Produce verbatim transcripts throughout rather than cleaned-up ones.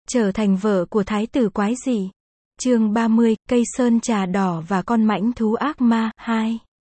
Trở thành vợ của thái tử quái dị. Chương ba mươi, cây sơn trà đỏ và con mãnh thú ác ma, hai.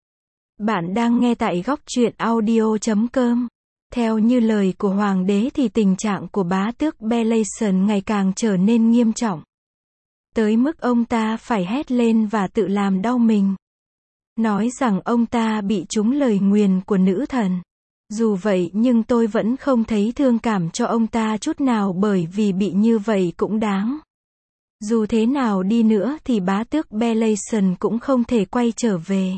Bạn đang nghe tại góc truyện audio chấm com. Theo như lời của hoàng đế thì tình trạng của bá tước Belason ngày càng trở nên nghiêm trọng. Tới mức ông ta phải hét lên và tự làm đau mình. Nói rằng ông ta bị trúng lời nguyền của nữ thần. Dù vậy nhưng tôi vẫn không thấy thương cảm cho ông ta chút nào, bởi vì bị như vậy cũng đáng. Dù thế nào đi nữa thì bá tước Belason cũng không thể quay trở về.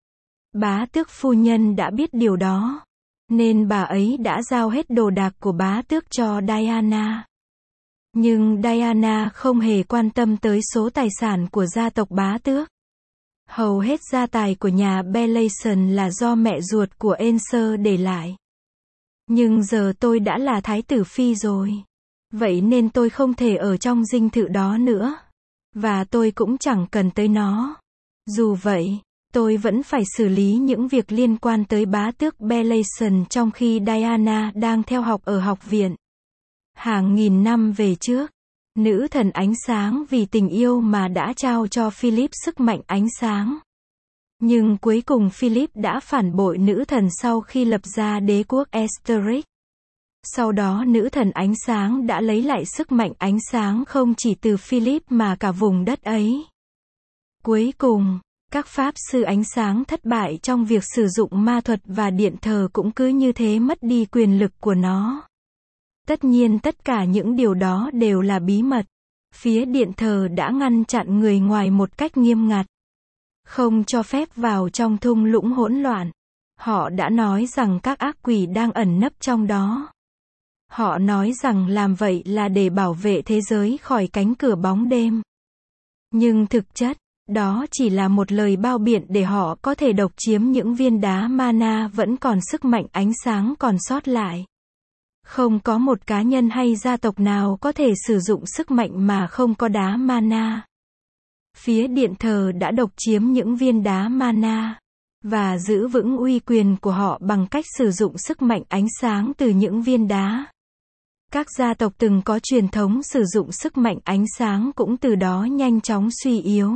Bá tước phu nhân đã biết điều đó, nên bà ấy đã giao hết đồ đạc của bá tước cho Diana. Nhưng Diana không hề quan tâm tới số tài sản của gia tộc bá tước. Hầu hết gia tài của nhà Belason là do mẹ ruột của Aencer để lại. Nhưng giờ tôi đã là thái tử phi rồi. Vậy nên tôi không thể ở trong dinh thự đó nữa. Và tôi cũng chẳng cần tới nó. Dù vậy, tôi vẫn phải xử lý những việc liên quan tới bá tước Belason trong khi Diana đang theo học ở học viện. Hàng nghìn năm về trước, nữ thần ánh sáng vì tình yêu mà đã trao cho Philip sức mạnh ánh sáng. Nhưng cuối cùng Philip đã phản bội nữ thần sau khi lập ra đế quốc Asterix. Sau đó nữ thần ánh sáng đã lấy lại sức mạnh ánh sáng không chỉ từ Philip mà cả vùng đất ấy. Cuối cùng, các pháp sư ánh sáng thất bại trong việc sử dụng ma thuật và điện thờ cũng cứ như thế mất đi quyền lực của nó. Tất nhiên tất cả những điều đó đều là bí mật. Phía điện thờ đã ngăn chặn người ngoài một cách nghiêm ngặt. Không cho phép vào trong thung lũng hỗn loạn. Họ đã nói rằng các ác quỷ đang ẩn nấp trong đó. Họ nói rằng làm vậy là để bảo vệ thế giới khỏi cánh cửa bóng đêm. Nhưng thực chất, đó chỉ là một lời bao biện để họ có thể độc chiếm những viên đá mana vẫn còn sức mạnh ánh sáng còn sót lại. Không có một cá nhân hay gia tộc nào có thể sử dụng sức mạnh mà không có đá mana. Phía điện thờ đã độc chiếm những viên đá mana và giữ vững uy quyền của họ bằng cách sử dụng sức mạnh ánh sáng từ những viên đá. Các gia tộc từng có truyền thống sử dụng sức mạnh ánh sáng cũng từ đó nhanh chóng suy yếu.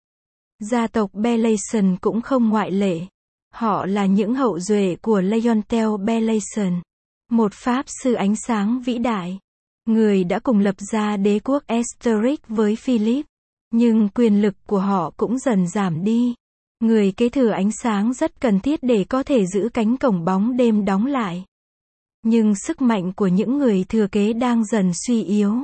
Gia tộc Belason cũng không ngoại lệ. Họ là những hậu duệ của Leontel Belason, một pháp sư ánh sáng vĩ đại, người đã cùng lập ra đế quốc Asterix với Philip. Nhưng quyền lực của họ cũng dần giảm đi. Người kế thừa ánh sáng rất cần thiết để có thể giữ cánh cổng bóng đêm đóng lại. Nhưng sức mạnh của những người thừa kế đang dần suy yếu.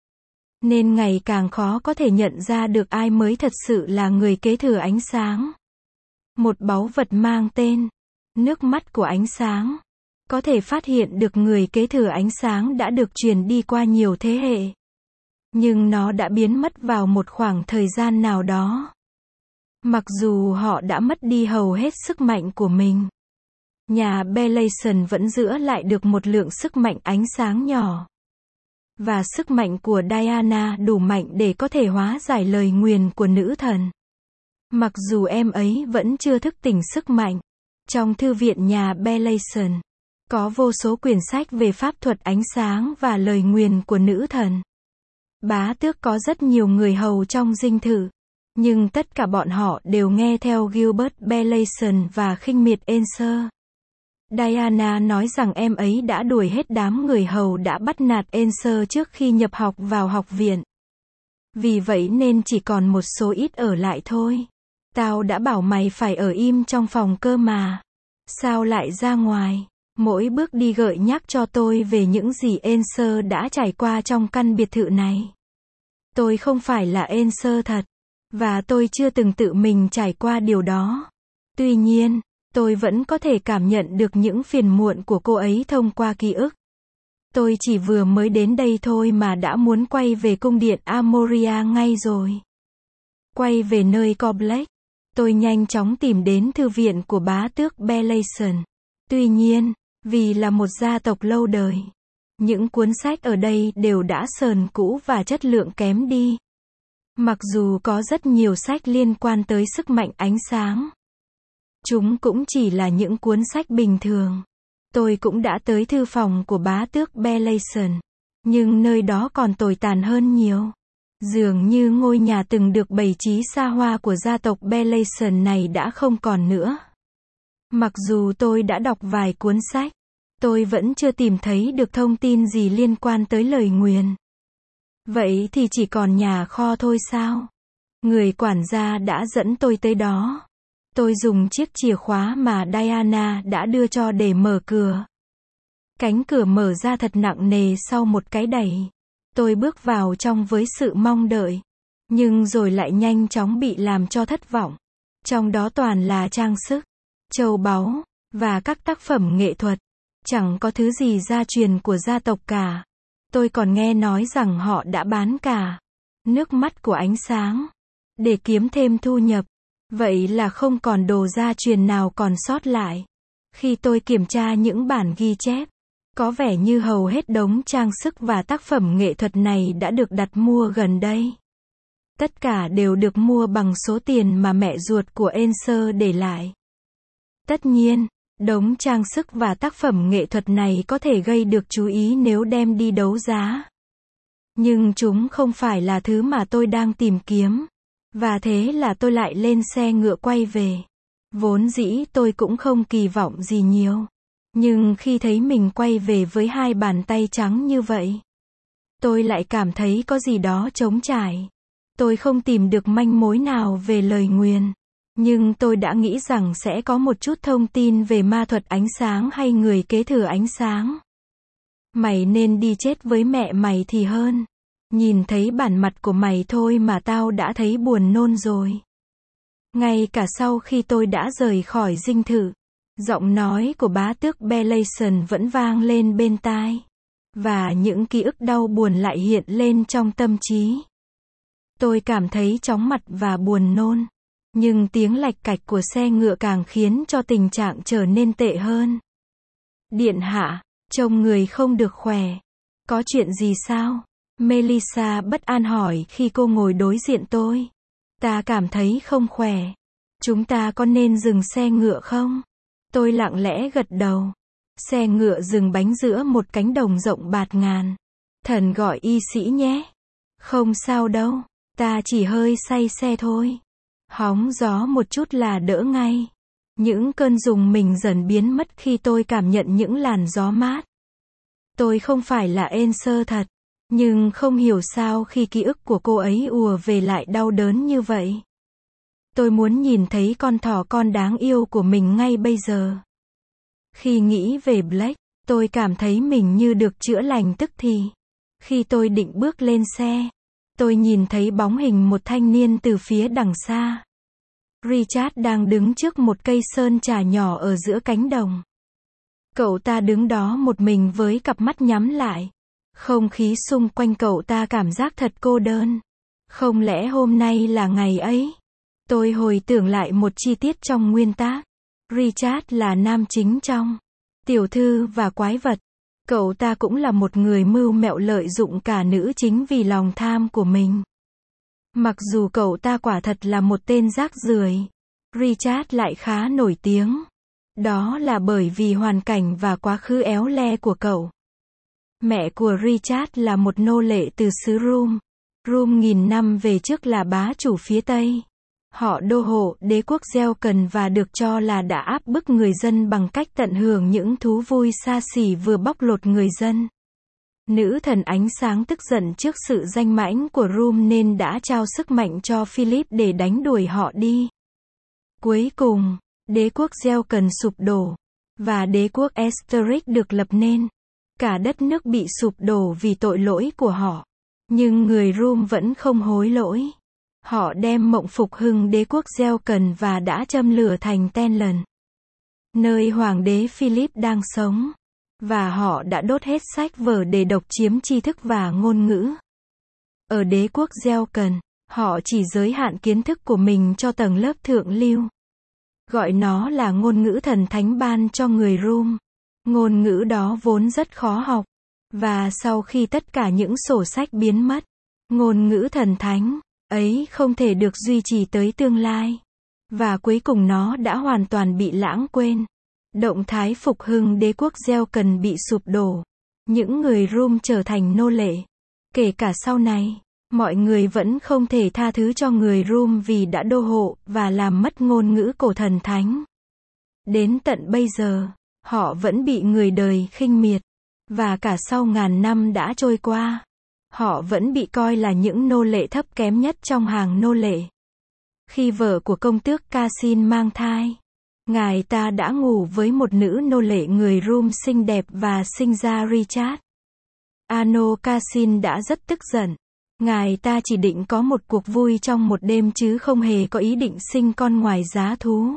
Nên ngày càng khó có thể nhận ra được ai mới thật sự là người kế thừa ánh sáng. Một báu vật mang tên nước mắt của ánh sáng có thể phát hiện được người kế thừa ánh sáng đã được truyền đi qua nhiều thế hệ. Nhưng nó đã biến mất vào một khoảng thời gian nào đó. Mặc dù họ đã mất đi hầu hết sức mạnh của mình, nhà Belason vẫn giữ lại được một lượng sức mạnh ánh sáng nhỏ. Và sức mạnh của Diana đủ mạnh để có thể hóa giải lời nguyền của nữ thần. Mặc dù em ấy vẫn chưa thức tỉnh sức mạnh, trong thư viện nhà Belason có vô số quyển sách về pháp thuật ánh sáng và lời nguyền của nữ thần. Bá tước có rất nhiều người hầu trong dinh thự, nhưng tất cả bọn họ đều nghe theo Gilbert Belason và khinh miệt Aencer. Diana nói rằng em ấy đã đuổi hết đám người hầu đã bắt nạt Aencer trước khi nhập học vào học viện. Vì vậy nên chỉ còn một số ít ở lại thôi. Tao đã bảo mày phải ở im trong phòng cơ mà. Sao lại ra ngoài? Mỗi bước đi gợi nhắc cho tôi về những gì Aencer đã trải qua trong căn biệt thự này. Tôi không phải là Aencer thật, và tôi chưa từng tự mình trải qua điều đó. Tuy nhiên, tôi vẫn có thể cảm nhận được những phiền muộn của cô ấy thông qua ký ức. Tôi chỉ vừa mới đến đây thôi mà đã muốn quay về cung điện Amoria ngay rồi. Quay về nơi Complex, tôi nhanh chóng tìm đến thư viện của bá tước Belason. Tuy nhiên, vì là một gia tộc lâu đời, những cuốn sách ở đây đều đã sờn cũ và chất lượng kém đi. Mặc dù có rất nhiều sách liên quan tới sức mạnh ánh sáng, chúng cũng chỉ là những cuốn sách bình thường. Tôi cũng đã tới thư phòng của bá tước Belason. Nhưng nơi đó còn tồi tàn hơn nhiều. Dường như ngôi nhà từng được bày trí xa hoa của gia tộc Belason này đã không còn nữa. Mặc dù tôi đã đọc vài cuốn sách, tôi vẫn chưa tìm thấy được thông tin gì liên quan tới lời nguyền. Vậy thì chỉ còn nhà kho thôi sao? Người quản gia đã dẫn tôi tới đó. Tôi dùng chiếc chìa khóa mà Diana đã đưa cho để mở cửa. Cánh cửa mở ra thật nặng nề sau một cái đẩy. Tôi bước vào trong với sự mong đợi, nhưng rồi lại nhanh chóng bị làm cho thất vọng. Trong đó toàn là trang sức, châu báu, và các tác phẩm nghệ thuật. Chẳng có thứ gì gia truyền của gia tộc cả. Tôi còn nghe nói rằng họ đã bán cả nước mắt của ánh sáng để kiếm thêm thu nhập. Vậy là không còn đồ gia truyền nào còn sót lại. Khi tôi kiểm tra những bản ghi chép, có vẻ như hầu hết đống trang sức và tác phẩm nghệ thuật này đã được đặt mua gần đây. Tất cả đều được mua bằng số tiền mà mẹ ruột của Enser để lại. Tất nhiên, đống trang sức và tác phẩm nghệ thuật này có thể gây được chú ý nếu đem đi đấu giá. Nhưng chúng không phải là thứ mà tôi đang tìm kiếm. Và thế là tôi lại lên xe ngựa quay về. Vốn dĩ tôi cũng không kỳ vọng gì nhiều. Nhưng khi thấy mình quay về với hai bàn tay trắng như vậy, tôi lại cảm thấy có gì đó trống trải. Tôi không tìm được manh mối nào về lời nguyền. Nhưng tôi đã nghĩ rằng sẽ có một chút thông tin về ma thuật ánh sáng hay người kế thừa ánh sáng. Mày nên đi chết với mẹ mày thì hơn. Nhìn thấy bản mặt của mày thôi mà tao đã thấy buồn nôn rồi. Ngay cả sau khi tôi đã rời khỏi dinh thự, giọng nói của bá tước Belason vẫn vang lên bên tai. Và những ký ức đau buồn lại hiện lên trong tâm trí. Tôi cảm thấy chóng mặt và buồn nôn. Nhưng tiếng lạch cạch của xe ngựa càng khiến cho tình trạng trở nên tệ hơn. Điện hạ, trông người không được khỏe. Có chuyện gì sao? Melissa bất an hỏi khi cô ngồi đối diện tôi. Ta cảm thấy không khỏe. Chúng ta có nên dừng xe ngựa không? Tôi lặng lẽ gật đầu. Xe ngựa dừng bánh giữa một cánh đồng rộng bạt ngàn. Thần gọi y sĩ nhé. Không sao đâu, ta chỉ hơi say xe thôi. Hóng gió một chút là đỡ ngay. Những cơn rùng mình dần biến mất khi tôi cảm nhận những làn gió mát. Tôi không phải là Enser thật. Nhưng không hiểu sao khi ký ức của cô ấy ùa về lại đau đớn như vậy. Tôi muốn nhìn thấy con thỏ con đáng yêu của mình ngay bây giờ. Khi nghĩ về Blake, tôi cảm thấy mình như được chữa lành tức thì. Khi tôi định bước lên xe, tôi nhìn thấy bóng hình một thanh niên từ phía đằng xa. Richard đang đứng trước một cây sơn trà nhỏ ở giữa cánh đồng. Cậu ta đứng đó một mình với cặp mắt nhắm lại. Không khí xung quanh cậu ta cảm giác thật cô đơn. Không lẽ hôm nay là ngày ấy? Tôi hồi tưởng lại một chi tiết trong nguyên tác. Richard là nam chính trong Tiểu thư và quái vật. Cậu ta cũng là một người mưu mẹo lợi dụng cả nữ chính vì lòng tham của mình. Mặc dù cậu ta quả thật là một tên rác rưởi, Richard lại khá nổi tiếng. Đó là bởi vì hoàn cảnh và quá khứ éo le của cậu. Mẹ của Richard là một nô lệ từ xứ Rum. Rum nghìn năm về trước là bá chủ phía Tây. Họ đô hộ đế quốc Zelkan và được cho là đã áp bức người dân bằng cách tận hưởng những thú vui xa xỉ vừa bóc lột người dân. Nữ thần ánh sáng tức giận trước sự danh mãnh của Rum nên đã trao sức mạnh cho Philip để đánh đuổi họ đi. Cuối cùng, đế quốc Zelkan sụp đổ, và đế quốc Esterich được lập nên. Cả đất nước bị sụp đổ vì tội lỗi của họ. Nhưng người Rum vẫn không hối lỗi. Họ đem mộng phục hưng đế quốc Zelkan và đã châm lửa thành Tenlan, nơi hoàng đế Philip đang sống. Và họ đã đốt hết sách vở để độc chiếm tri thức và ngôn ngữ. Ở đế quốc Zelkan, họ chỉ giới hạn kiến thức của mình cho tầng lớp thượng lưu. Gọi nó là ngôn ngữ thần thánh ban cho người Rum. Ngôn ngữ đó vốn rất khó học. Và sau khi tất cả những sổ sách biến mất, ngôn ngữ thần thánh ấy không thể được duy trì tới tương lai. Và cuối cùng nó đã hoàn toàn bị lãng quên. Động thái phục hưng đế quốc Zelkan bị sụp đổ. những người Rum trở thành nô lệ. Kể cả sau này, mọi người vẫn không thể tha thứ cho người Rum vì đã đô hộ và làm mất ngôn ngữ cổ thần thánh. Đến tận bây giờ, họ vẫn bị người đời khinh miệt. Và cả sau ngàn năm đã trôi qua, họ vẫn bị coi là những nô lệ thấp kém nhất trong hàng nô lệ. Khi vợ của công tước Cassin mang thai, ngài ta đã ngủ với một nữ nô lệ người Rum xinh đẹp và sinh ra Richard. Ano Cassin đã rất tức giận. Ngài ta chỉ định có một cuộc vui trong một đêm chứ không hề có ý định sinh con ngoài giá thú.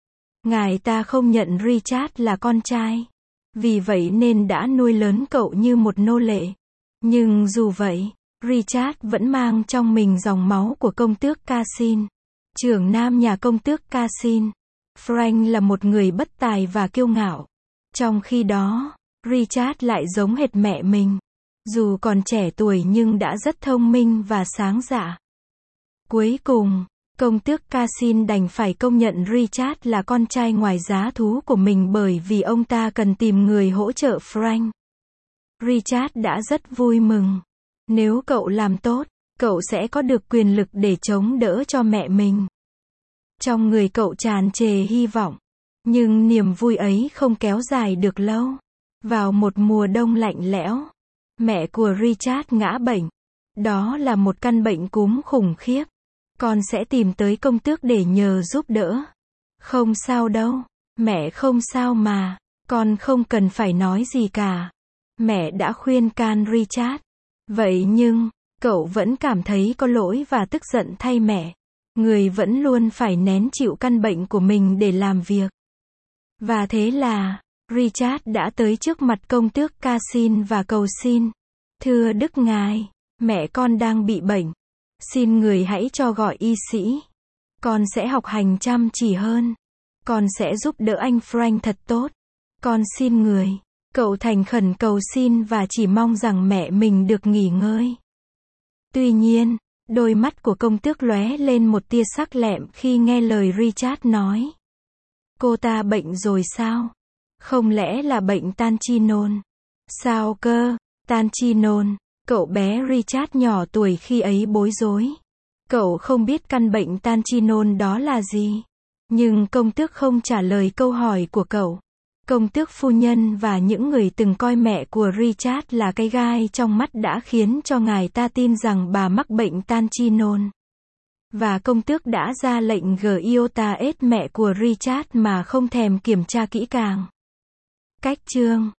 Ngài ta không nhận Richard là con trai. Vì vậy nên đã nuôi lớn cậu như một nô lệ. Nhưng dù vậy, Richard vẫn mang trong mình dòng máu của công tước Cassin, trưởng nam nhà công tước Cassin. Frank là một người bất tài và kiêu ngạo. Trong khi đó, Richard lại giống hệt mẹ mình. Dù còn trẻ tuổi nhưng đã rất thông minh và sáng dạ. Cuối cùng, công tước Cassin đành phải công nhận Richard là con trai ngoài giá thú của mình bởi vì ông ta cần tìm người hỗ trợ Frank. Richard đã rất vui mừng. Nếu cậu làm tốt, cậu sẽ có được quyền lực để chống đỡ cho mẹ mình. Trong người cậu tràn trề hy vọng. Nhưng niềm vui ấy không kéo dài được lâu. Vào một mùa đông lạnh lẽo, mẹ của Richard ngã bệnh. Đó là một căn bệnh cúm khủng khiếp. Con sẽ tìm tới công tước để nhờ giúp đỡ. Không sao đâu. Mẹ không sao mà. Con không cần phải nói gì cả. Mẹ đã khuyên can Richard. Vậy nhưng, cậu vẫn cảm thấy có lỗi và tức giận thay mẹ. Người vẫn luôn phải nén chịu căn bệnh của mình để làm việc. Và thế là, Richard đã tới trước mặt công tước Cassin và cầu xin. Thưa Đức Ngài, mẹ con đang bị bệnh. Xin người hãy cho gọi y sĩ. Con sẽ học hành chăm chỉ hơn. Con sẽ giúp đỡ anh Frank thật tốt. Con xin người. Cậu thành khẩn cầu xin và chỉ mong rằng mẹ mình được nghỉ ngơi. Tuy nhiên, đôi mắt của công tước lóe lên một tia sắc lẹm khi nghe lời Richard nói. Cô ta bệnh rồi sao? Không lẽ là bệnh tan chi nôn? Sao cơ? Tan chi nôn. Cậu bé Richard nhỏ tuổi khi ấy bối rối. Cậu không biết căn bệnh tan chi nôn đó là gì. Nhưng công tước không trả lời câu hỏi của cậu. Công tước phu nhân và những người từng coi mẹ của Richard là cái gai trong mắt đã khiến cho ngài ta tin rằng bà mắc bệnh tan chi nôn. Và công tước đã ra lệnh Giota ết mẹ của Richard mà không thèm kiểm tra kỹ càng. Cách chương